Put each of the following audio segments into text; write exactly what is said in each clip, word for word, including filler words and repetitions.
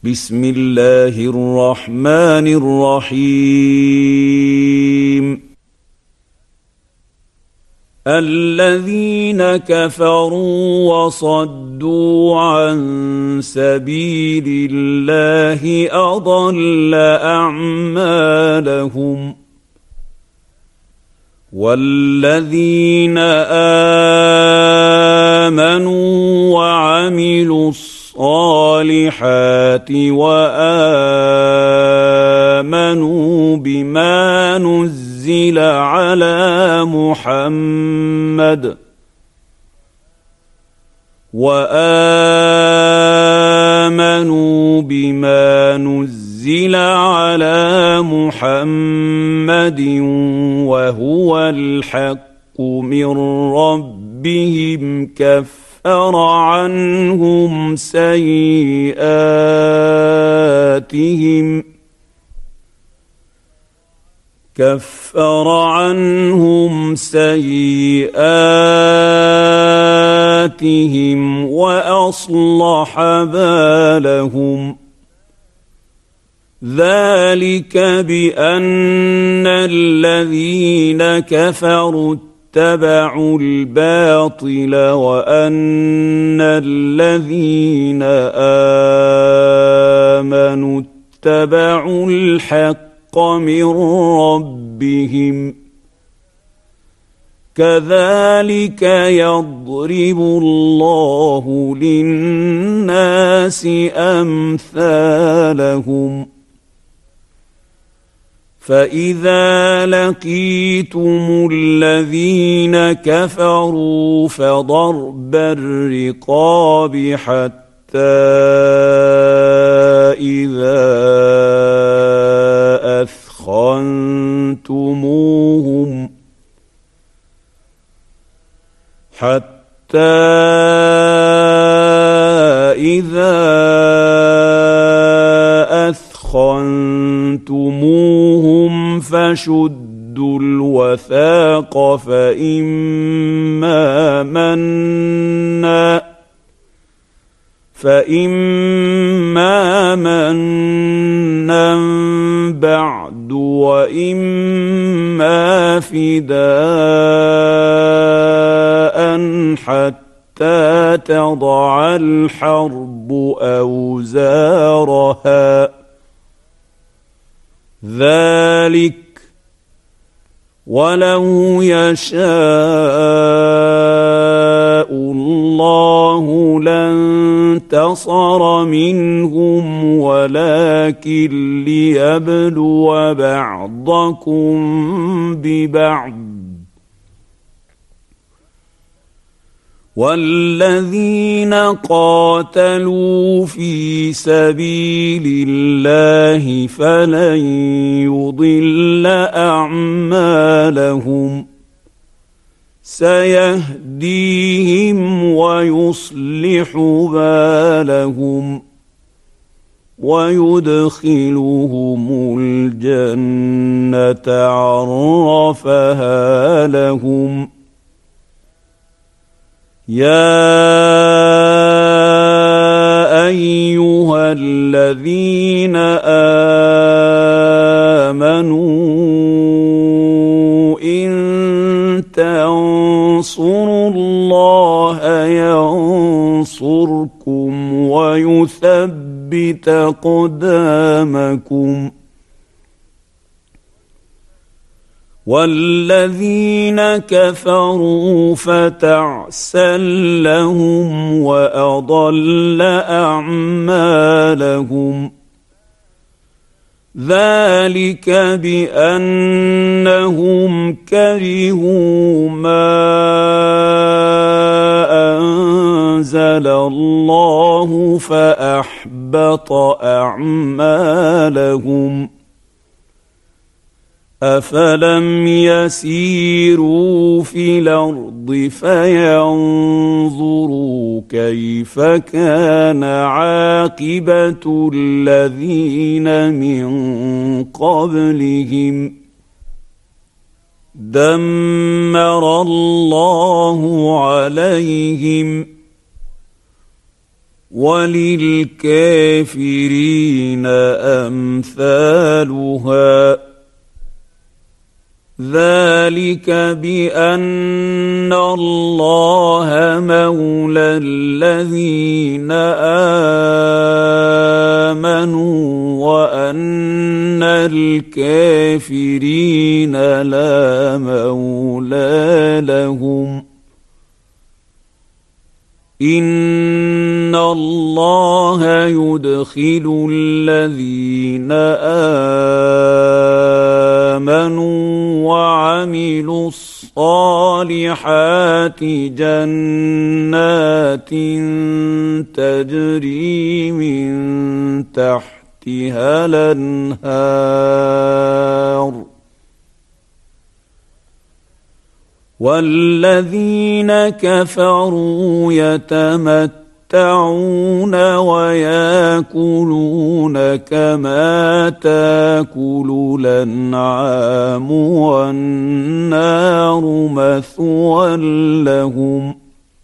بسم الله الرحمن الرحيم الذين كفروا وصدوا عن سبيل الله أضل أعمالهم والذين آمنوا وعملوا الصالحات وآمنوا بما نزل على محمد وآمنوا بما نزل على محمد وهو الحق من ربهم كفر عنهم سيئاتهم كفر عنهم سيئاتهم وأصلح بالهم ذلك بأن الذين كفروا اتبعوا الباطل وأن الذين آمنوا اتبعوا الحق من ربهم كذلك يضرب الله للناس أمثالهم فإذا لقيتم الذين كفروا فضرب الرقاب حتى إذا أثخنتموهم حتى إذا أثخنتموهم فشدوا الوثاق فإما منا فإما منا بعد وإما فداء حتى تضع الحرب أوزارها ذلك ولو يشاء الله لانتصر منهم ولكن ليبلو بعضكم ببعض والذين قاتلوا في سبيل الله فلن يضل أعمالهم سيهديهم ويصلح بالهم ويدخلهم الجنة عرفها لهم يا أيها الذين آمنوا إن تنصروا الله ينصركم ويثبت أقدامكم والذين كفروا فتعسا لهم وأضل أعمالهم ذلك بأنهم كرهوا ما أنزل الله فأحبط أعمالهم أفلم يسيروا في الأرض فينظروا كيف كان عاقبة الذين من قبلهم دمر الله عليهم وللكافرين أمثالها ذلك بأن الله مولى الذين آمنوا وأن الكافرين لا مولى لهم إن الله يدخل الذين آمنوا وعملوا الصالحات جنات تجري من تحتها الأنهار والذين كفروا يتمتعون ويأكلون كما تأكل الأنعام والنار مثوى لهم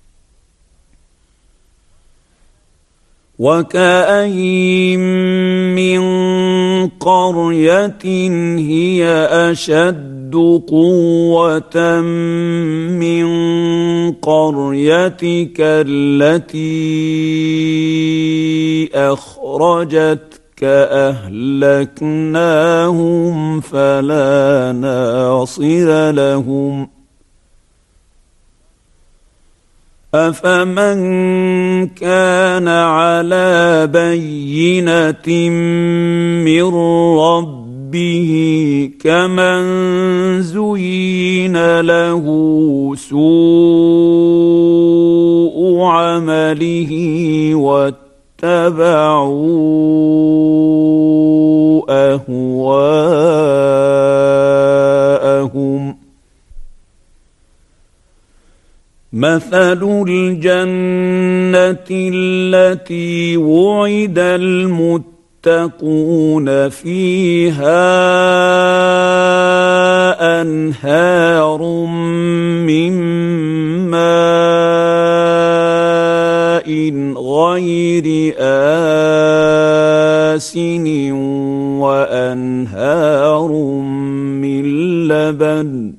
وكأين من قرية هي أشد قوة من قريتك التي أخرجتك أهلكناهم فلا ناصر لهم أفمن كان على بينة من ربه كمن زين له سوء عمله واتبعوا أهواءهم مثل الجنة التي وعد المتقون فيها أنهار من ماء غير آسن وأنهار من لبن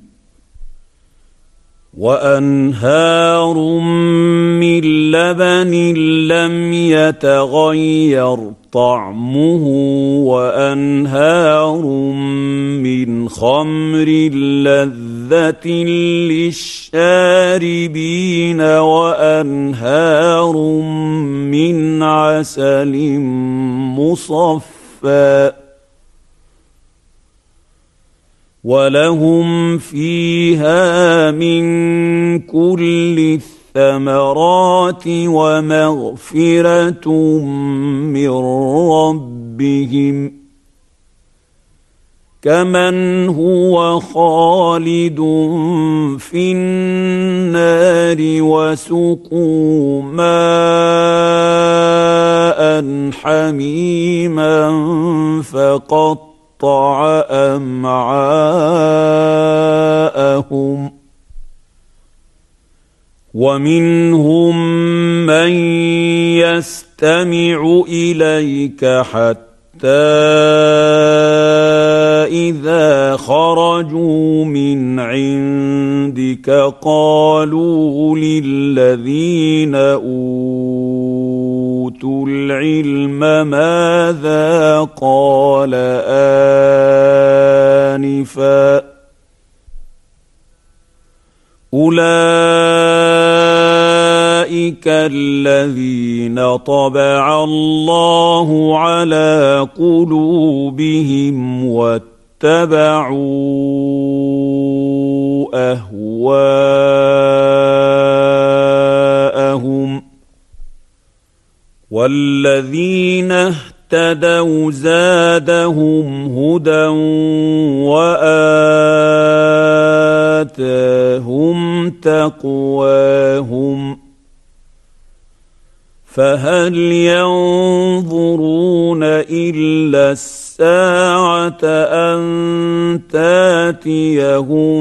وأنهار من لبن لم يتغير طعمه وأنهار من خمر لذة للشاربين وأنهار من عسل مصفى ولهم فيها من كل الثمرات ومغفرة من ربهم كمن هو خالد في النار وسقوا ماء حميما فقط قطع أمعاءهم ومنهم من يستمع إليك حتى إذا خرجوا من عندك قالوا للذين أوتوا العلم ماذا قال آنفا أولئك الذين طبع الله على قلوبهم واتبعوا أهواءهم والذين اهتدوا زادهم هدى وآتاهم تقواهم فهل ينظرون إلا الساعة أن تاتيهم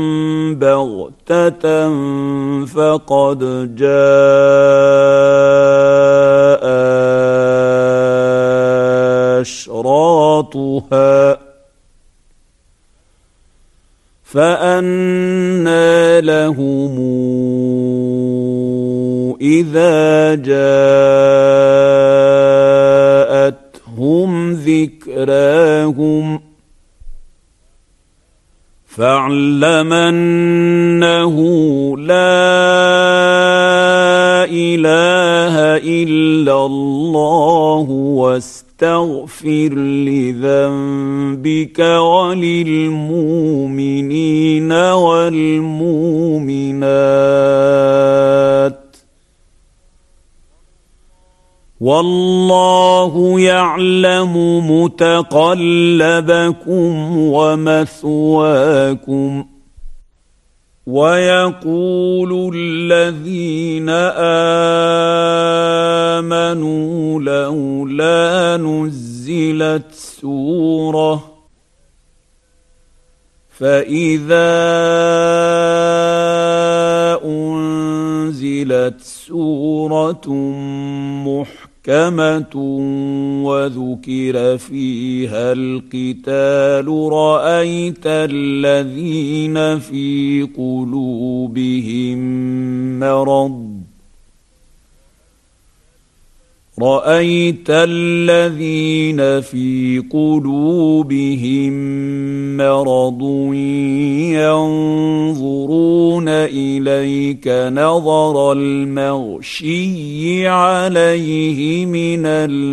بغتة فقد جاء أشراطها فأنى لهم إذا جاءتهم ذكراهم فاعلم أنه لا إله إلا الله واستغفر لذنبك وللمؤمنين والمؤمنات والله يعلم متقلبكم ومثواكم. ويقول الذين آمنوا لولا نزلت سورة فإذا أنزلت سورة محكمة وذكر فيها القتال رأيت الذين في قلوبهم مرض رأيت الذين في قلوبهم مرض ينظرون إليك نظر المغشي عليه من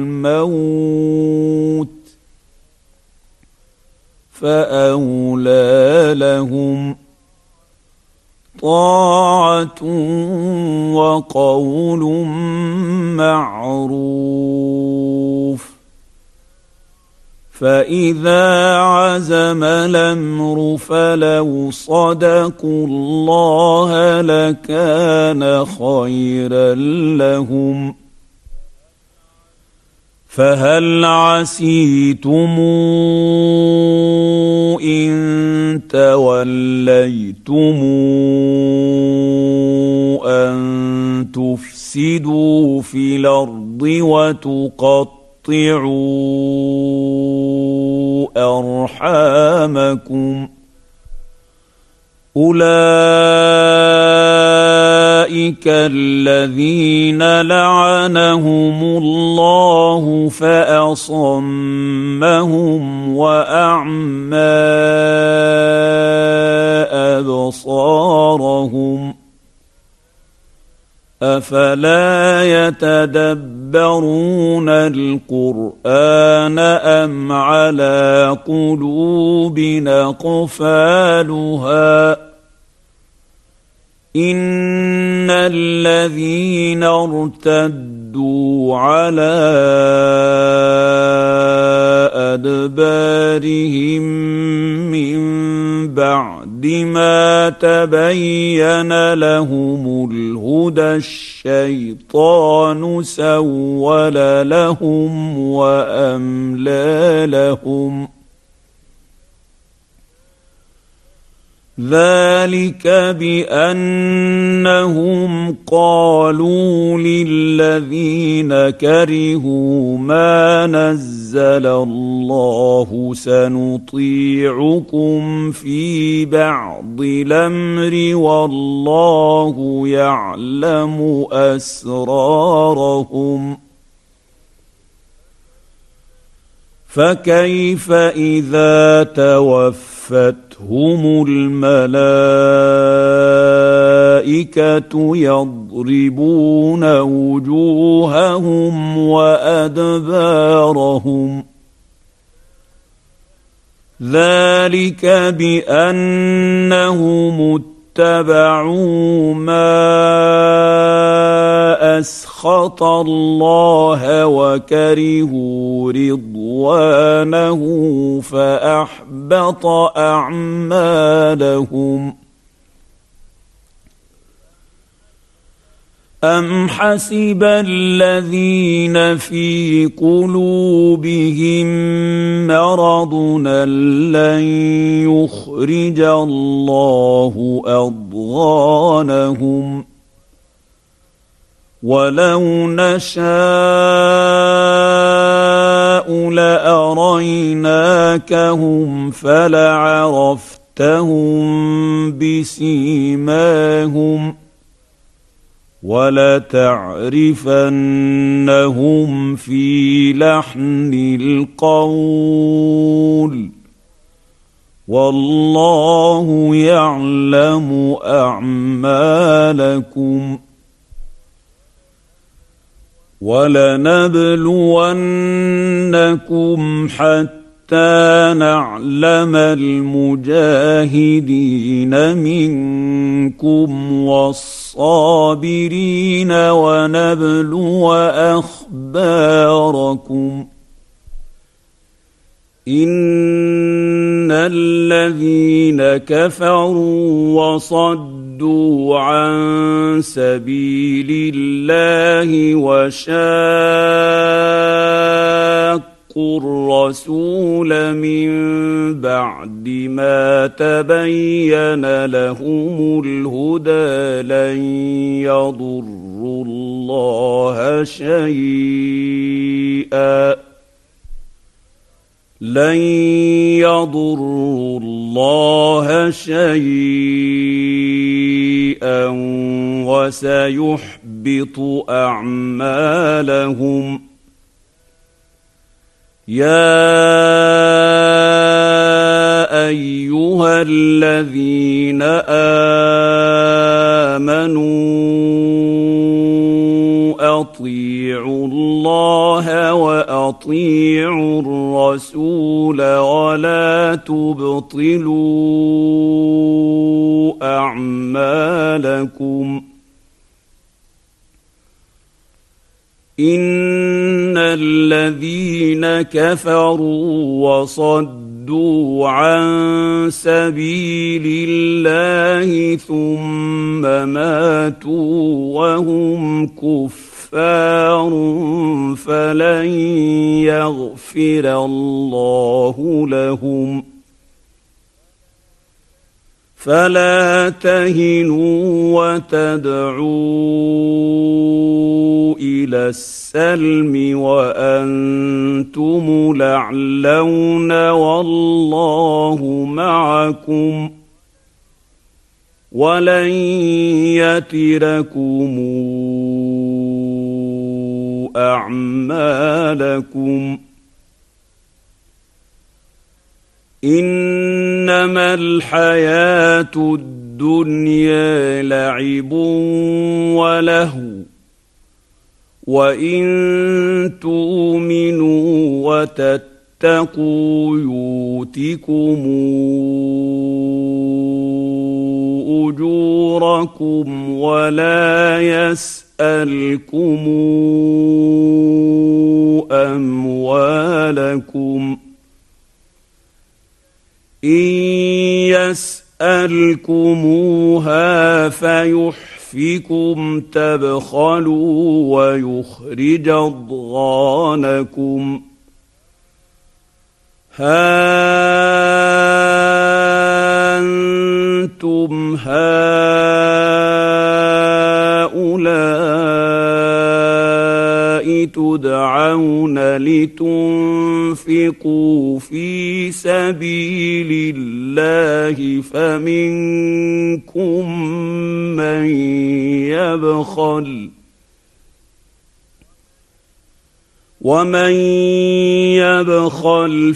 الموت فأولى لهم طاعة وقول معروف. فإذا عزم الأمر فلو صدقوا الله لكان خيرا لهم. فهل عسيتم إن توليتم أن تفسدوا في الأرض وتقطعوا أرحامكم أولئك الذين لعنهم الله فأصمهم وأعمى أبصارهم أفلا يتدبرون القرآن أم على قلوب أقفالها إن الذين ارتدوا على أدبارهم من بعد ما تبين لهم الهدى الشيطان سول لهم وأملى لهم ذلك بأنهم قالوا للذين كرهوا ما نزل الله سنطيعكم في بعض الأمر والله يعلم أسرارهم فكيف إذا توفتهم الملائكة يضربون وجوههم وأدبارهم ذلك بأنهم اتبعوا ما أسخط الله وكرهوا رضوانه فأحبط أعمالهم أم حسب الذين في قلوبهم مرض أن لن يخرج الله أضغانهم ولو نشاء لأريناكهم فلعرفتهم بسيماهم ولتعرفنهم في لحن القول والله يعلم أعمالكم ولنبلونكم حتى نعلم المجاهدين منكم والصابرين ونبلو أخباركم إن الذين كفروا وصدوا عن سبيل الله وشاقوا الرسول من بعد ما تبين لهم الهدى لن يضروا الله شيئا لن يضروا الله شيئا وسيحبط أعمالهم يا أيها الذين آمنوا أطيعوا الله وأطيعوا الرسول ولا تبطلوا أعمالكم إن الذين كفروا وصدوا عن سبيل الله ثم ماتوا وهم كفار فلن يغفر الله لهم فلا تهنوا وتدعوا إلى السلم وأنتم الأعلون والله معكم ولن يتركم أعمالكم إنما الحياة الدنيا لعب ولهو وإن تؤمنوا وتتقوا يؤتكم أجوركم ولا يسألكم أموالكم إن يسألكموها فيحفكم تبخلوا ويخرج أضغانكم ها أنتم هؤلاء تدعون لتنفقوا في سبيل الله فمنكم من يبخل ومن يبخل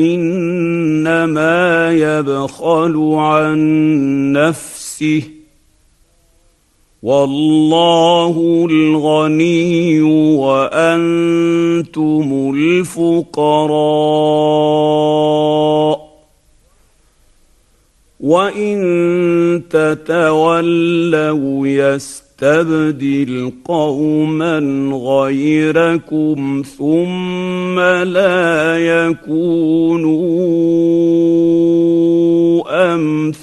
فإنما يبخل عن نفسه والله الغني وأنتم الفقراء وإن تتولوا يستبدل قوما غيركم ثم لا يكونوا